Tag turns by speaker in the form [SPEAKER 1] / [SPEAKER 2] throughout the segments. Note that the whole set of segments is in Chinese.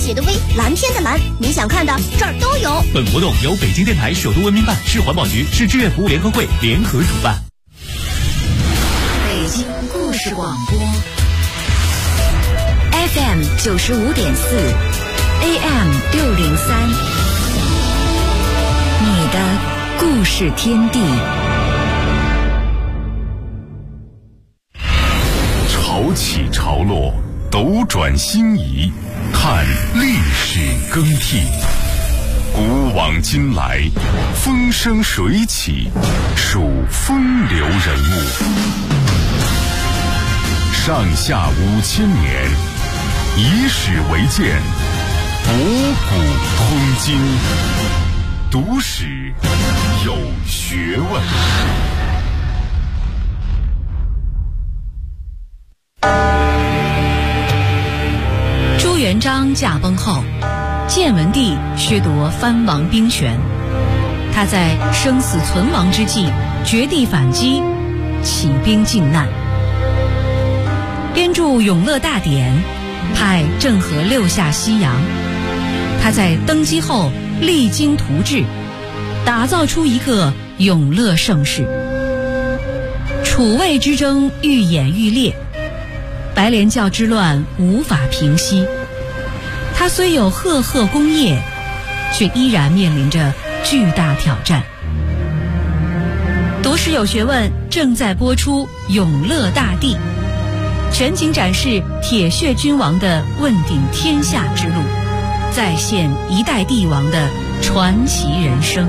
[SPEAKER 1] 写的微，蓝天的蓝，你想看的这儿都有。
[SPEAKER 2] 本活动由北京电台首都文明办、市环保局、市志愿服务联合会联合主办。
[SPEAKER 3] 北京故事广播 FM 95.4 AM 603，你的故事天地。
[SPEAKER 4] 潮起潮落，斗转星移，看历史更替，古往今来，风生水起，数风流人物。上下5000年，以史为鉴，博古通今，读史有学问。
[SPEAKER 5] 朱元璋驾崩后，建文帝削夺藩王兵权，他在生死存亡之际绝地反击，起兵靖难，编著《永乐大典》，派郑和6下西洋。他在登基后励精图治，打造出一个永乐盛世。楚魏之争愈演愈烈，白莲教之乱无法平息。他虽有赫赫功业，却依然面临着巨大挑战。读史有学问正在播出《永乐大帝》，全景展示铁血君王的问鼎天下之路，再现一代帝王的传奇人生。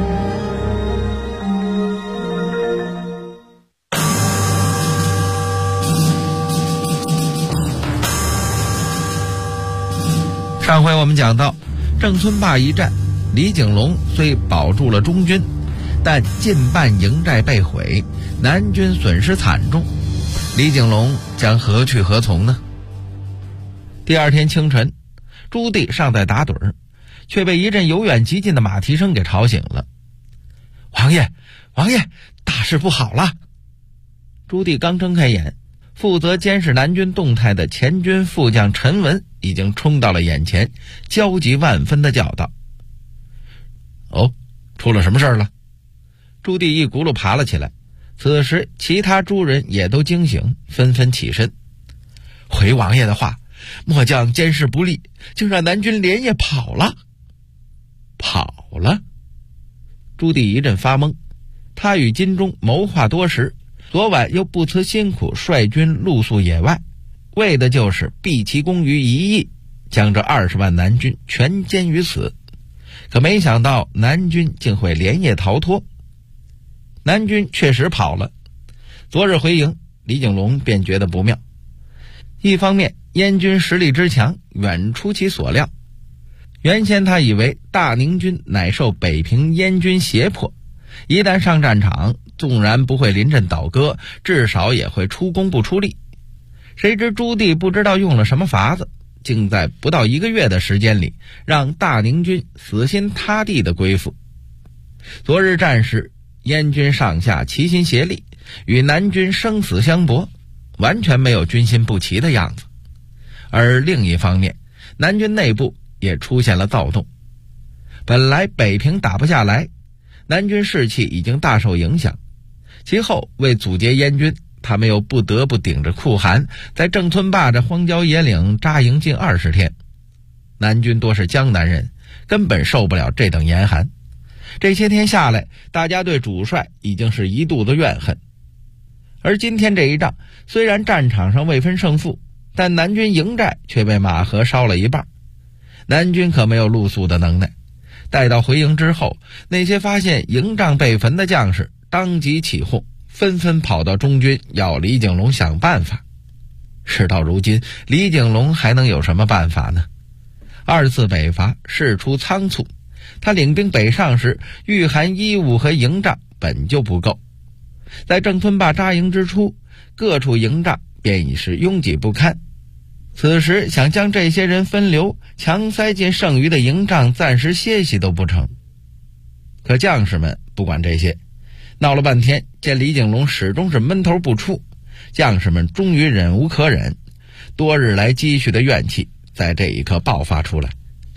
[SPEAKER 6] 上回我们讲到郑村坝一战，李景隆虽保住了中军，但近半营寨被毁，南军损失惨重。李景隆将何去何从呢？第二天清晨，朱棣尚在打盹，却被一阵由远及近的马蹄声给吵醒了。王爷，王爷，大事不好了！朱棣刚睁开眼，负责监视南军动态的前军副将陈文已经冲到了眼前，焦急万分地叫道：哦，出了什么事了？朱棣一骨碌爬了起来，此时其他诸人也都惊醒，纷纷起身。回王爷的话，末将监视不力，竟让南军连夜跑了。跑了？朱棣一阵发懵，他与金钟谋划多时，昨晚又不辞辛苦率军露宿野外，为的就是毕其功于一役，将这20万南军全歼于此。可没想到南军竟会连夜逃脱。南军确实跑了。昨日回营，李景隆便觉得不妙。一方面，燕军实力之强远出其所料。原先他以为大宁军乃受北平燕军胁迫，一旦上战场，纵然不会临阵倒戈，至少也会出工不出力。谁知朱棣不知道用了什么法子，竟在不到1个月的时间里，让大宁军死心塌地的归附。昨日战时，燕军上下齐心协力，与南军生死相搏，完全没有军心不齐的样子。而另一方面，南军内部也出现了躁动。本来北平打不下来，南军士气已经大受影响，其后为阻截燕军，他们又不得不顶着酷寒，在郑村坝这荒郊野岭扎营近20天。南军多是江南人，根本受不了这等严寒。这些天下来，大家对主帅已经是一肚子怨恨。而今天这一仗，虽然战场上未分胜负，但南军营寨却被马河烧了一半。南军可没有露宿的能耐，待到回营之后，那些发现营帐被焚的将士当即起哄，纷纷跑到中军要李景隆想办法。事到如今，李景隆还能有什么办法呢？2次北伐事出仓促，他领兵北上时，御寒衣物和营帐本就不够。在郑村坝扎营之初，各处营帐便已是拥挤不堪。此时想将这些人分流，强塞进剩余的营帐暂时歇息都不成。可将士们不管这些，闹了半天，见李景隆始终是闷头不出，将士们终于忍无可忍，多日来积蓄的怨气在这一刻爆发出来。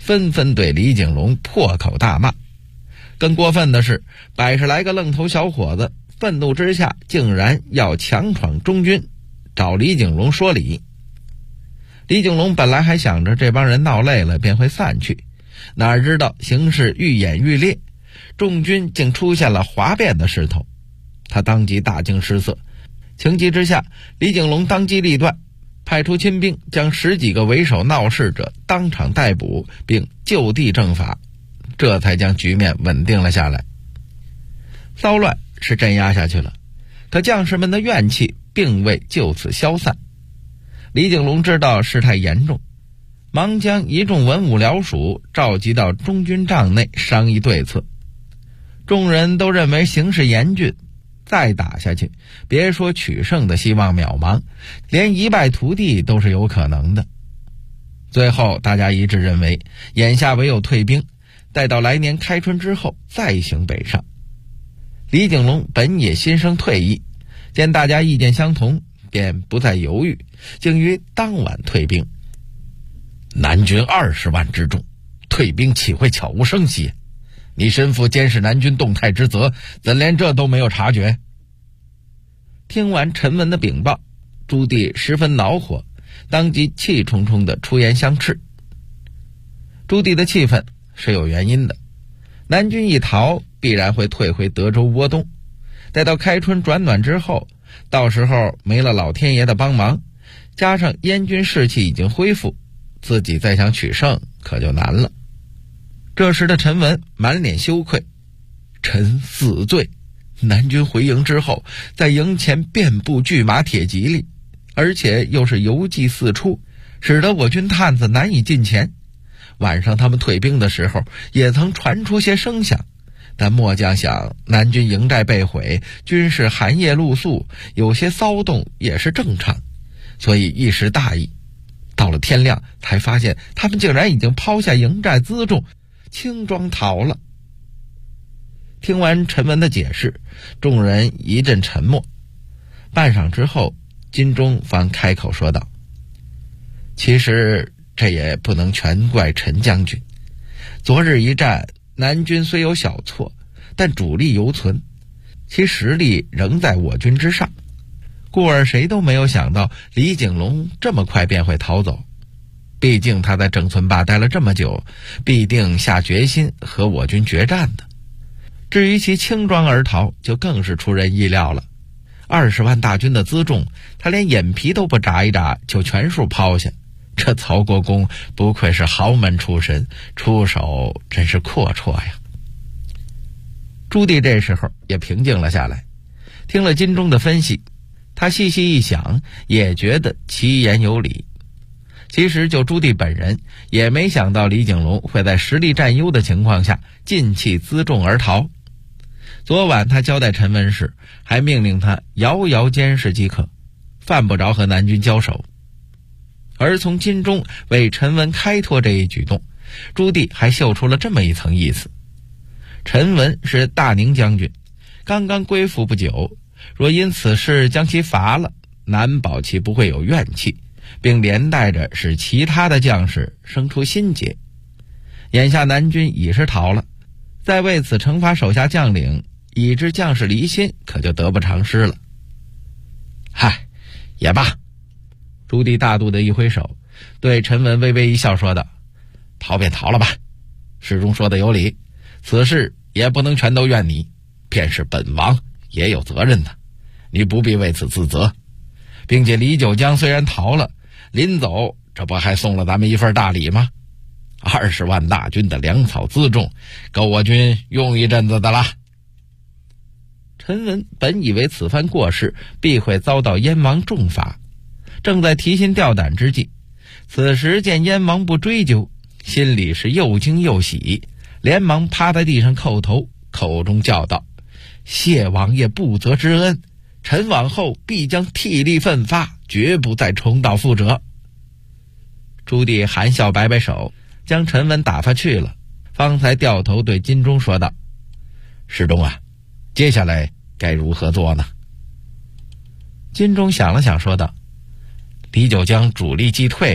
[SPEAKER 6] 纷纷对李景龙破口大骂。更过分的是，100来个愣头小伙子愤怒之下竟然要强闯中军，找李景龙说理。李景龙本来还想着这帮人闹累了便会散去，哪知道形势愈演愈烈，众军竟出现了哗变的势头。他当即大惊失色，情急之下，李景龙当机立断，派出亲兵将10几个为首闹事者当场逮捕，并就地正法，这才将局面稳定了下来。骚乱是镇压下去了，可将士们的怨气并未就此消散。李景龙知道事态严重，忙将一众文武僚属召集到中军帐内商议对策。众人都认为形势严峻，再打下去，别说取胜的希望渺茫，连一败涂地都是有可能的。最后大家一致认为，眼下唯有退兵，待到来年开春之后再行北上。李景龙本也心生退意，见大家意见相同，便不再犹豫，竟于当晚退兵。南军20万之众，退兵岂会悄无声息？你身负监视南军动态之责，怎连这都没有察觉？听完陈文的禀报，朱棣十分恼火，当即气冲冲地出言相斥。朱棣的气愤是有原因的，南军一逃，必然会退回德州窝东，待到开春转暖之后，到时候没了老天爷的帮忙，加上燕军士气已经恢复，自己再想取胜可就难了。这时的陈文满脸羞愧，臣死罪。南军回营之后，在营前遍布巨马铁骑力，而且又是游击四出，使得我军探子难以进前。晚上他们退兵的时候，也曾传出些声响，但末将想南军营寨被毁，军士寒夜露宿，有些骚动也是正常，所以一时大意。到了天亮，才发现他们竟然已经抛下营寨辎重，轻装逃了。听完陈文的解释，众人一阵沉默。半晌之后，金钟方开口说道：其实这也不能全怪陈将军。昨日一战，南军虽有小挫，但主力犹存，其实力仍在我军之上，故而谁都没有想到李景龙这么快便会逃走。毕竟他在郑村坝待了这么久，必定下决心和我军决战的。至于其轻装而逃，就更是出人意料了。20万大军的辎重，他连眼皮都不眨一眨就全数抛下。这曹国公不愧是豪门出身，出手真是阔绰呀。朱棣这时候也平静了下来，听了金钟的分析，他细细一想，也觉得其言有理。其实就朱棣本人也没想到李景龙会在实力占优的情况下尽弃辎重而逃。昨晚他交代陈文时，还命令他遥遥监视即可，犯不着和南军交手。而从金钟为陈文开脱这一举动，朱棣还嗅出了这么一层意思。陈文是大宁将军，刚刚归附不久，若因此事将其罚了，难保其不会有怨气，并连带着使其他的将士生出心结。眼下南军已是逃了，再为此惩罚手下将领，以致将士离心，可就得不偿失了。嗨，也罢。朱棣大度的一挥手，对陈文微微一笑说道：逃便逃了吧，世忠说的有理，此事也不能全都怨你，便是本王也有责任的，你不必为此自责。并且李九江虽然逃了，临走这不还送了咱们一份大礼吗？20万大军的粮草辎重，够我军用一阵子的啦。陈文本以为此番过失必会遭到燕王重罚，正在提心吊胆之际，此时见燕王不追究，心里是又惊又喜，连忙趴在地上叩头，口中叫道：谢王爷不责之恩，臣往后必将替力奋发，绝不再重蹈覆辙。朱棣含笑摆摆手，将陈文打发去了，方才掉头对金钟说道：世忠啊，接下来该如何做呢？金钟想了想说道：李九江主力击退，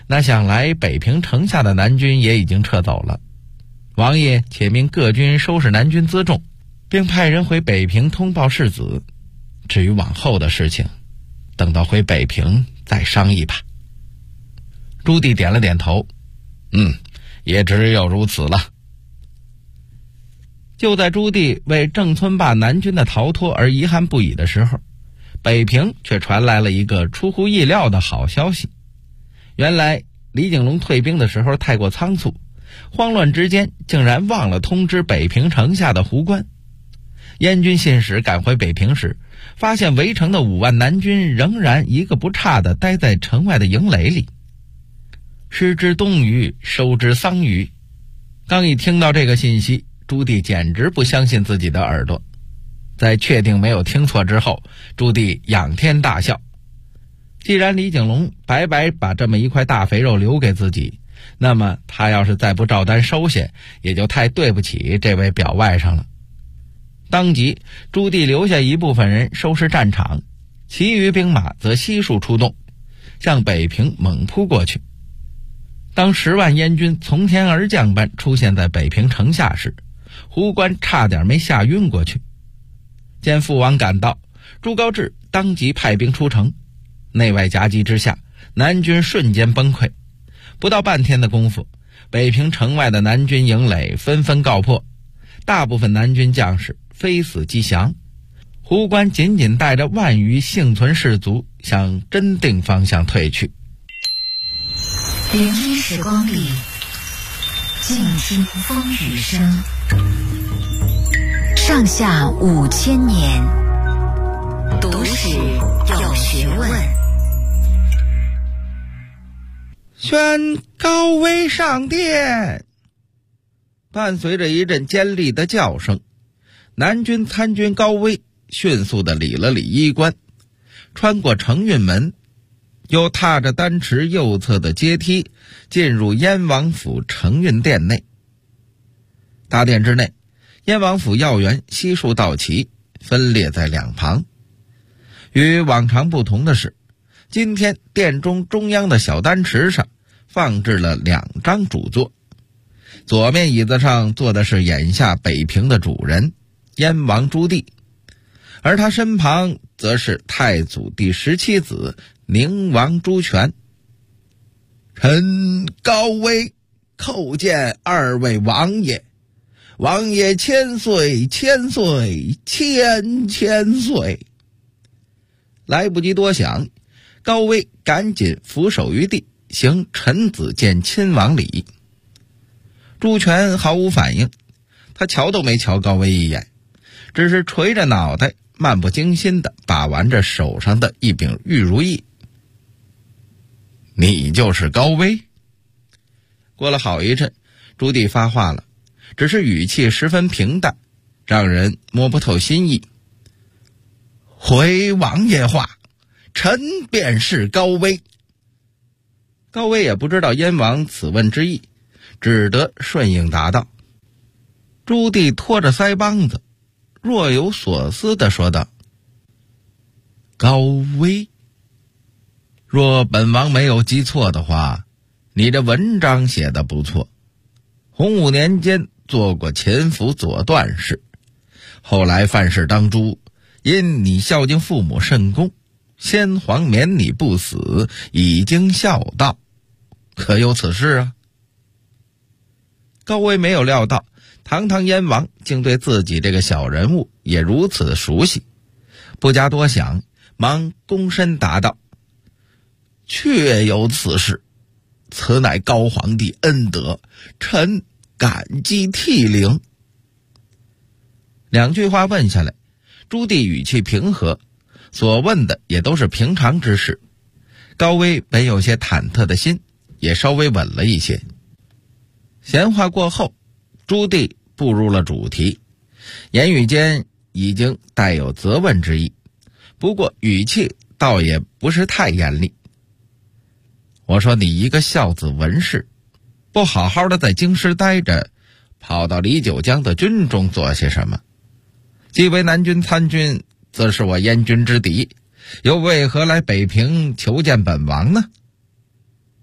[SPEAKER 6] 那想来北平城下的南军也已经撤走了。王爷且命各军收拾南军辎重，并派人回北平通报世子。至于往后的事情，等到回北平再商议吧。朱棣点了点头，也只有如此了。就在朱棣为郑村坝南军的逃脱而遗憾不已的时候，北平却传来了一个出乎意料的好消息。原来李景龙退兵的时候太过仓促，慌乱之间竟然忘了通知北平城下的胡关。燕军信使赶回北平时，发现围城的5万南军仍然一个不差地待在城外的营垒里。失之东隅，收之桑榆。刚一听到这个信息，朱棣简直不相信自己的耳朵。在确定没有听错之后，朱棣仰天大笑。既然李景龙白白把这么一块大肥肉留给自己，那么他要是再不照单收下，也就太对不起这位表外甥了。当即朱棣留下一部分人收拾战场，其余兵马则悉数出动，向北平猛扑过去。当10万燕军从天而降般出现在北平城下时，胡关差点没吓晕过去。见父王赶到，朱高炽当即派兵出城，内外夹击之下，南军瞬间崩溃。不到半天的功夫，北平城外的南军营垒纷纷告破，大部分南军将士非死即降。胡关仅仅带着万余幸存士卒向真定方向退去。
[SPEAKER 3] 聆听时光里，静听风雨声。上下5000年，读史有学问。
[SPEAKER 6] 宣高威上殿。伴随着一阵尖利的叫声，南军参军高威迅速地理了理衣冠，穿过承运门，又踏着丹池右侧的阶梯进入燕王府承运殿内。大殿之内，燕王府要员悉数到齐，分列在两旁。与往常不同的是，今天殿中中央的小丹池上放置了2张主座，左面椅子上坐的是眼下北平的主人燕王朱棣，而他身旁则是太祖第17子宁王朱权。臣高威叩见2位王爷，王爷千岁千岁千岁。来不及多想，高威赶紧俯首于地，行臣子见亲王礼。朱权毫无反应，他瞧都没瞧高威一眼，只是垂着脑袋，漫不经心地把玩着手上的一柄玉如意。你就是高威？过了好一阵，朱棣发话了，只是语气十分平淡，让人摸不透心意。回王爷话，臣便是高威。高威也不知道燕王此问之意，只得顺应答道。朱棣拖着腮帮子，若有所思地说道：高威，若本王没有记错的话，你这文章写得不错。洪武年间做过前府左段事，后来犯事当诛，因你孝敬父母甚恭，先皇免你不死，已经孝道，可有此事啊？高威没有料到堂堂燕王竟对自己这个小人物也如此熟悉，不加多想，忙躬身答道：确有此事，此乃高皇帝恩德，臣感激涕零。2句话问下来，朱棣语气平和，所问的也都是平常之事。高威本有些忐忑的心也稍微稳了一些。闲话过后，朱棣步入了主题，言语间已经带有责问之意，不过语气倒也不是太严厉。我说你一个孝子文士，不好好的在京师待着，跑到李九江的军中做些什么？既为南军参军，则是我燕军之敌，又为何来北平求见本王呢？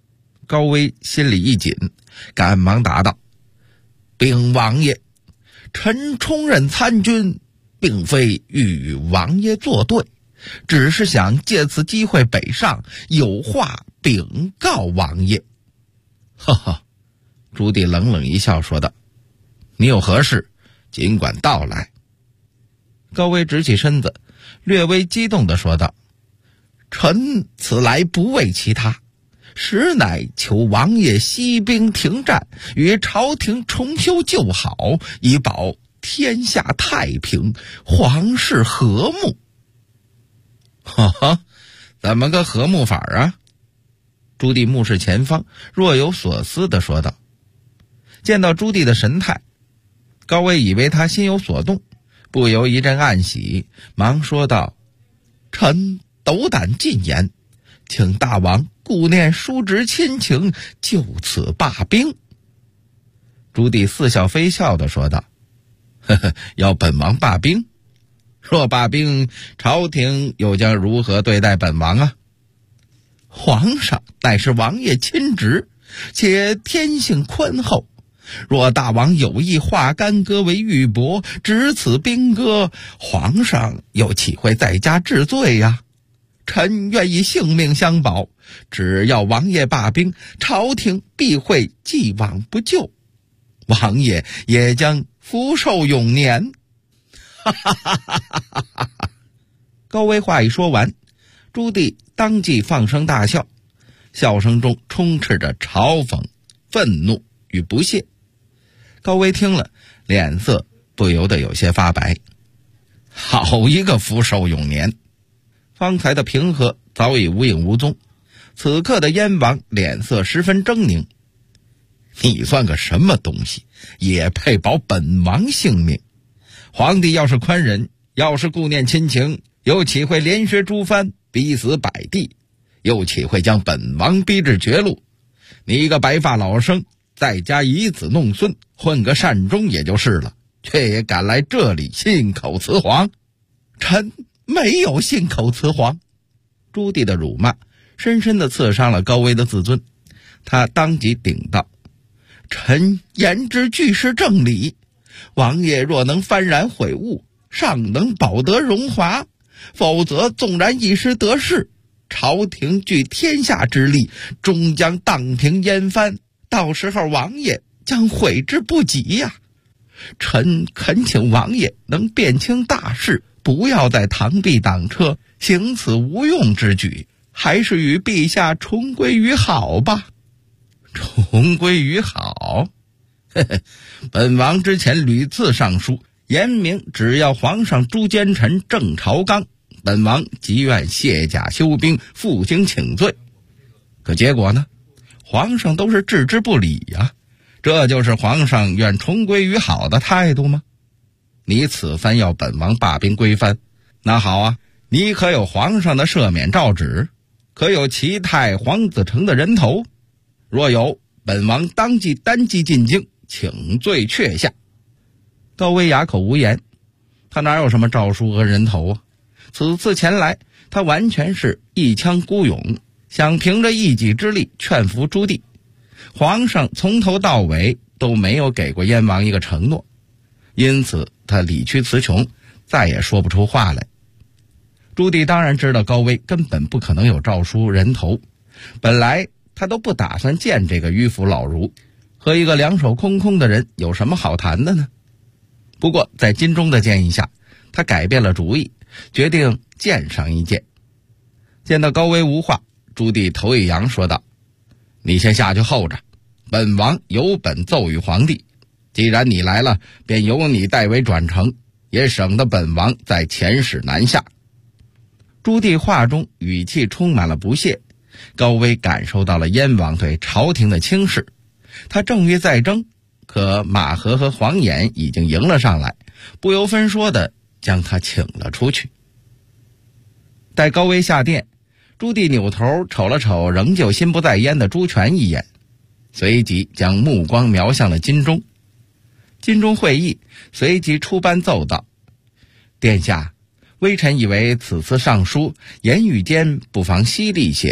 [SPEAKER 6] 高威心里一紧，赶忙答道：禀王爷，臣充任参军并非与王爷作对，只是想借此机会北上，有话禀告王爷。哈哈，朱棣冷冷一笑说道：你有何事尽管道来。高威直起身子，略微激动地说道：臣此来不为其他，实乃求王爷息兵停战，与朝廷重修旧好，以保天下太平，皇室和睦。哈哈，怎么个和睦法啊？朱棣目视前方，若有所思地说道。见到朱棣的神态，高威以为他心有所动，不由一阵暗喜，忙说道：臣斗胆进言，请大王顾念叔侄亲情，就此罢兵。朱棣似笑非笑地说道：呵呵，要本王罢兵？若罢兵，朝廷又将如何对待本王啊？皇上乃是王爷亲侄，且天性宽厚，若大王有意化干戈为玉帛，执此兵戈，皇上又岂会在家治罪呀？臣愿意性命相保，只要王爷罢兵，朝廷必会既往不咎，王爷也将福寿永年。哈哈哈哈哈哈！高威话一说完，朱棣当即放声大笑，笑声中充斥着嘲讽、愤怒与不屑。高威听了，脸色不由得有些发白。好一个福寿永年！方才的平和早已无影无踪，此刻的燕王脸色十分狰狞。你算个什么东西，也配保本王性命？皇帝要是宽仁，要是顾念亲情，又岂会连削诸藩，逼死百帝？又岂会将本王逼至绝路？你一个白发老生，在家以子弄孙，混个善终也就是了，却也敢来这里信口雌黄。臣没有信口雌黄。朱棣的辱骂深深地刺伤了高威的自尊，他当即顶道：臣言之俱是正理，王爷若能幡然悔悟，尚能保得荣华，否则纵然一时得势，朝廷据天下之力，终将荡平燕藩，到时候王爷将悔之不及呀。臣恳请王爷能辨清大事，不要再螳臂挡车，行此无用之举，还是与陛下重归于好吧。重归于好？嘿嘿，本王之前屡次上书，言明只要皇上诛奸臣正朝纲，本王即愿卸甲休兵，负荆请罪。可结果呢？皇上都是置之不理呀。这就是皇上愿重归于好的态度吗？你此番要本王罢兵归藩，那好啊，你可有皇上的赦免诏旨？可有齐泰、黄子成的人头？若有，本王当即单骑进京，请罪阙下。高威哑口无言，他哪有什么诏书和人头啊？此次前来，他完全是一腔孤勇，想凭着一己之力劝服朱棣。皇上从头到尾都没有给过燕王一个承诺，因此他理屈词穷，再也说不出话来。朱棣当然知道高威根本不可能有诏书人头，本来他都不打算见这个迂腐老儒，和一个两手空空的人有什么好谈的呢？不过在金钟的建议下，他改变了主意，决定见上一见。见到高威无话，朱棣头一扬说道：你先下去候着，本王有本奏与皇帝，既然你来了，便由你代为转呈，也省得本王再遣使南下。朱棣话中语气充满了不屑，高威感受到了燕王对朝廷的轻视。他正欲再争，可马和和黄衍已经迎了上来，不由分说的将他请了出去。待高威下殿，朱棣扭头瞅了瞅仍旧心不在焉的朱权一眼，随即将目光瞄向了金钟。金钟会议随即出班奏道：殿下，微臣以为此次上书言语间不妨犀利些，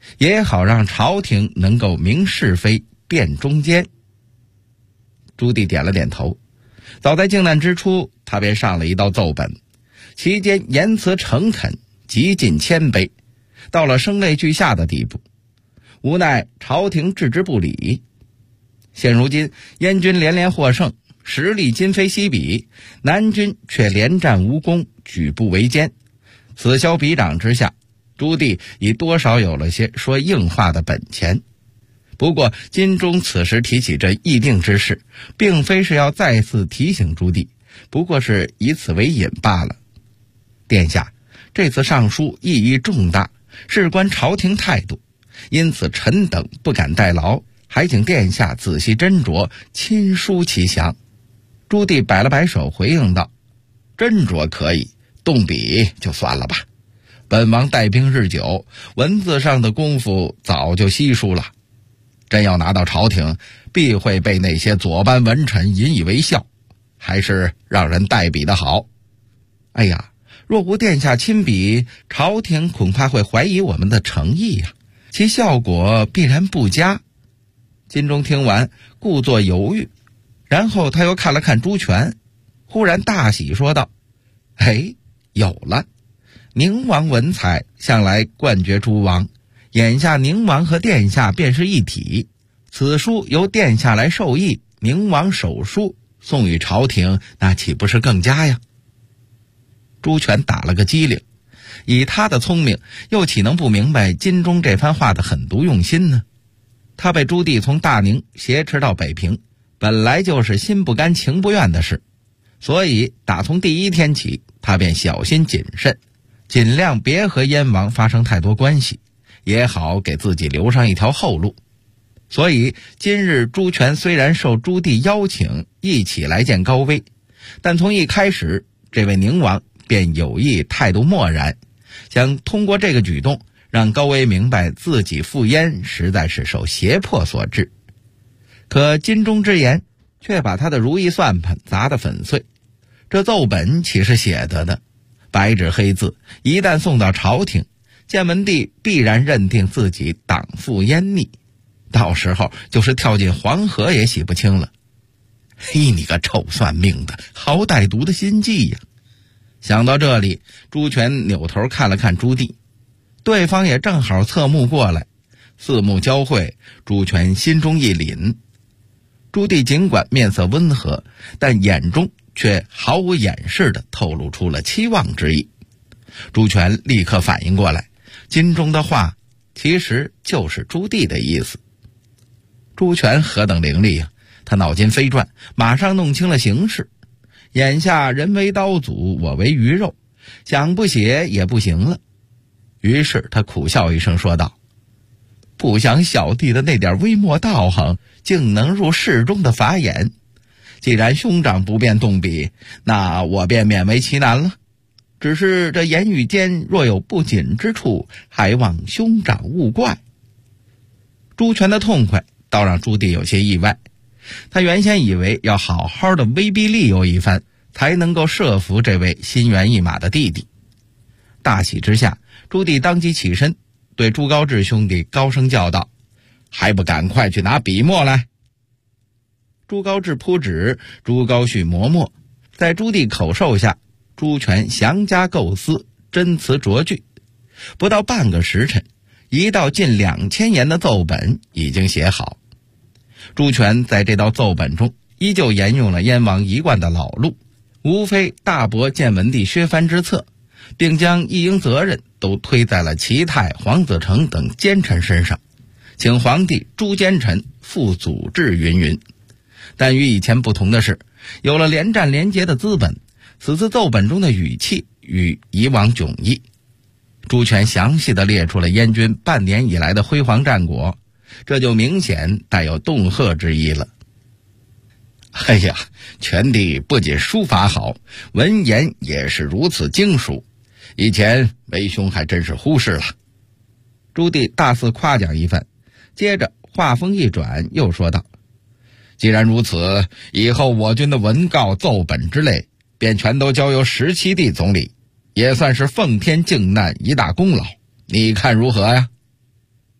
[SPEAKER 6] 也好让朝廷能够明是非辨忠奸。朱棣点了点头，早在靖难之初，他便上了一道奏本，其间言辞诚恳，极尽谦卑，到了声泪俱下的地步。无奈朝廷置之不理。现如今燕军连连获胜，实力今非昔比，南军却连战无功，举步维艰。此消彼长之下，朱棣已多少有了些说硬话的本钱。不过金钟此时提起这议定之事，并非是要再次提醒朱棣，不过是以此为引罢了。殿下，这次上书意义重大，事关朝廷态度，因此臣等不敢代劳，还请殿下仔细斟酌，亲书其详。朱棣摆了摆手回应道：斟酌可以，动笔就算了吧。本王带兵日久，文字上的功夫早就稀疏了，真要拿到朝廷，必会被那些左班文臣引以为笑，还是让人代笔的好。哎呀，若无殿下亲笔，朝廷恐怕会怀疑我们的诚意呀，其效果必然不佳。金钟听完，故作犹豫，然后他又看了看朱权，忽然大喜说道：哎，有了！宁王文采向来冠绝诸王，眼下宁王和殿下便是一体，此书由殿下来授意，宁王手书送与朝廷，那岂不是更佳呀？朱权打了个机灵，以他的聪明，又岂能不明白金钟这番话的狠毒用心呢？他被朱棣从大宁挟持到北平，本来就是心不甘情不愿的事，所以打从第一天起，他便小心谨慎，尽量别和燕王发生太多关系，也好给自己留上一条后路。所以今日朱权虽然受朱棣邀请一起来见高威，但从一开始这位宁王便有意态度漠然，想通过这个举动让高威明白自己赴燕实在是受胁迫所致。可金钟之言却把他的如意算盘砸得粉碎。这奏本岂是写得的？白纸黑字，一旦送到朝廷，建文帝必然认定自己党负燕逆，到时候就是跳进黄河也洗不清了。嘿，你个臭算命的，好歹毒的心计呀！想到这里，朱权扭头看了看朱棣，对方也正好侧目过来，四目交汇，朱权心中一凛。朱棣尽管面色温和，但眼中却毫无掩饰地透露出了期望之意。朱权立刻反应过来，金钟的话其实就是朱棣的意思。朱权何等伶俐啊，他脑筋飞转，马上弄清了形势。眼下人为刀俎，我为鱼肉，想不写也不行了。于是他苦笑一声说道：不想小弟的那点微末道行竟能入侍中的法眼，既然兄长不便动笔，那我便勉为其难了。只是这言语间若有不谨之处，还望兄长勿怪。朱权的痛快倒让朱棣有些意外，他原先以为要好好的威逼利诱一番，才能够说服这位心猿意马的弟弟。大喜之下，朱棣当即起身，对朱高炽兄弟高声叫道：还不赶快去拿笔墨来！朱高炽铺纸，朱高煦磨墨，在朱棣口授下，朱权详加构思，斟词酌句，不到半个时辰，一道近2000言的奏本已经写好。朱权在这道奏本中依旧沿用了燕王一贯的老路，无非大驳建文帝削藩之策，并将一应责任都推在了齐泰、黄子成等奸臣身上，请皇帝诛奸臣，复祖制云云。但与以前不同的是，有了连战连捷的资本，此次奏本中的语气与以往迥异。朱权详细地列出了燕军半年以来的辉煌战果，这就明显带有恫吓之意了。哎呀，权帝不仅书法好，文言也是如此精熟，以前为兄还真是忽视了。朱棣大肆夸奖一番，接着话锋一转，又说道：既然如此，以后我军的文告奏本之类便全都交由17帝总理，也算是奉天靖难一大功劳，你看如何呀？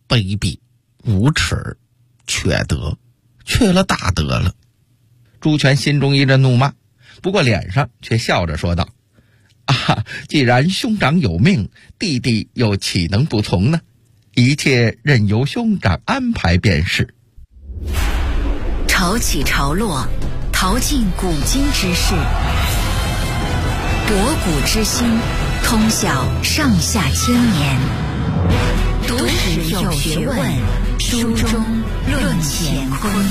[SPEAKER 6] 卑鄙、无耻、缺德，缺了大德了。朱权心中一阵怒骂，不过脸上却笑着说道：既然兄长有命，弟弟又岂能不从呢？一切任由兄长安排便是。
[SPEAKER 3] 潮起潮落，淘尽古今之事，博古之心，通晓上下千年。读史有学问，书中论乾坤。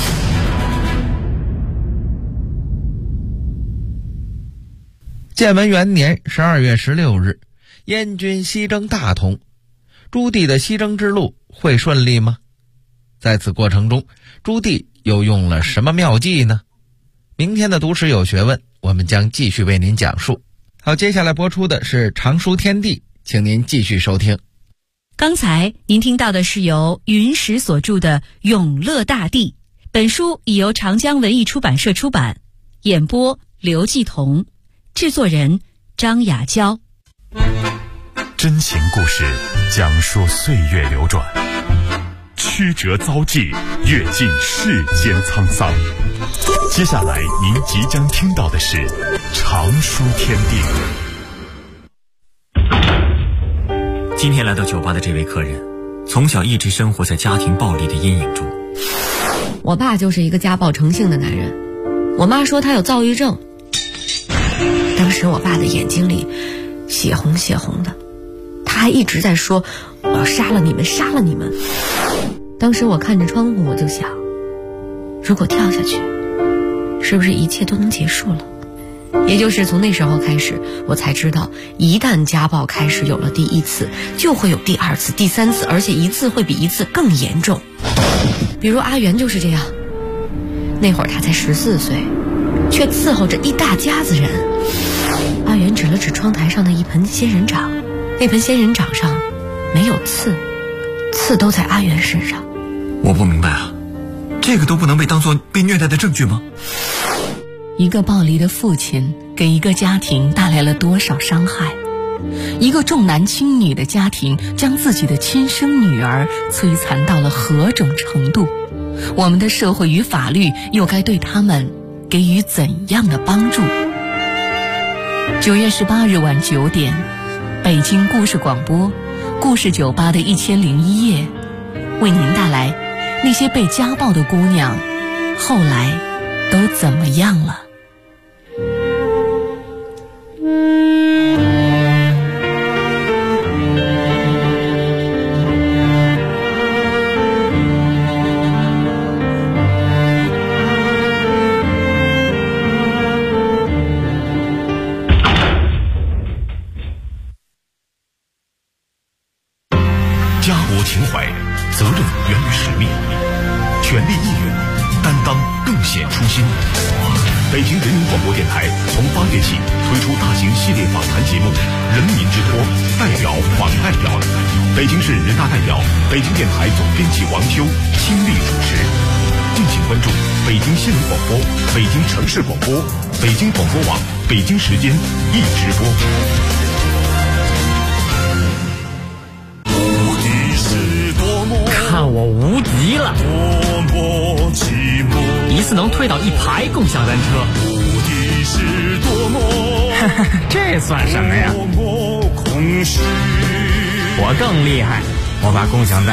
[SPEAKER 6] 建文元年12月16日，燕军西征大同。朱棣的西征之路会顺利吗？在此过程中，朱棣又用了什么妙计呢？明天的读史有学问，我们将继续为您讲述。好，接下来播出的是常书天地，请您继续收听。
[SPEAKER 5] 刚才您听到的是由云石所著的《永乐大帝》，本书已由长江文艺出版社出版，演播刘继彤，制作人张雅娇。
[SPEAKER 4] 真情故事讲述岁月流转，曲折遭际，阅尽世间沧桑。接下来您即将听到的是常书天地。
[SPEAKER 2] 今天来到酒吧的这位客人，从小一直生活在家庭暴力的阴影中。
[SPEAKER 7] 我爸就是一个家暴成性的男人，我妈说他有躁郁症。当时我爸的眼睛里血红血红的，他还一直在说我要杀了你们，杀了你们。当时我看着窗户，我就想，如果跳下去，是不是一切都能结束了？也就是从那时候开始，我才知道，一旦家暴开始有了第一次，就会有第二次、第三次，而且一次会比一次更严重。比如阿元就是这样，那会儿他才14岁，却伺候着一大家子人。阿元指了指窗台上的一盆仙人掌，那盆仙人掌上没有刺，刺都在阿元身上。
[SPEAKER 2] 我不明白啊，这个都不能被当作被虐待的证据吗？
[SPEAKER 7] 一个暴力的父亲给一个家庭带来了多少伤害？一个重男轻女的家庭将自己的亲生女儿摧残到了何种程度？我们的社会与法律又该对他们给予怎样的帮助？9月18日晚9点，北京故事广播故事酒吧的1001夜，为您带来那些被家暴的姑娘后来都怎么样了。
[SPEAKER 4] 家国情怀，责任源于使命，权力意愿，担当更显初心。北京人民广播电台从8月起推出大型系列访谈节目《人民之托》，代表访代表，北京市人大代表、北京电台总编辑王修亲力主持。敬请关注北京新闻广播、北京城市广播、北京广播网北京时间一直播。
[SPEAKER 8] 看我无敌了！一次能推倒1排共享单车，这算什么呀？我更厉害，我把共享单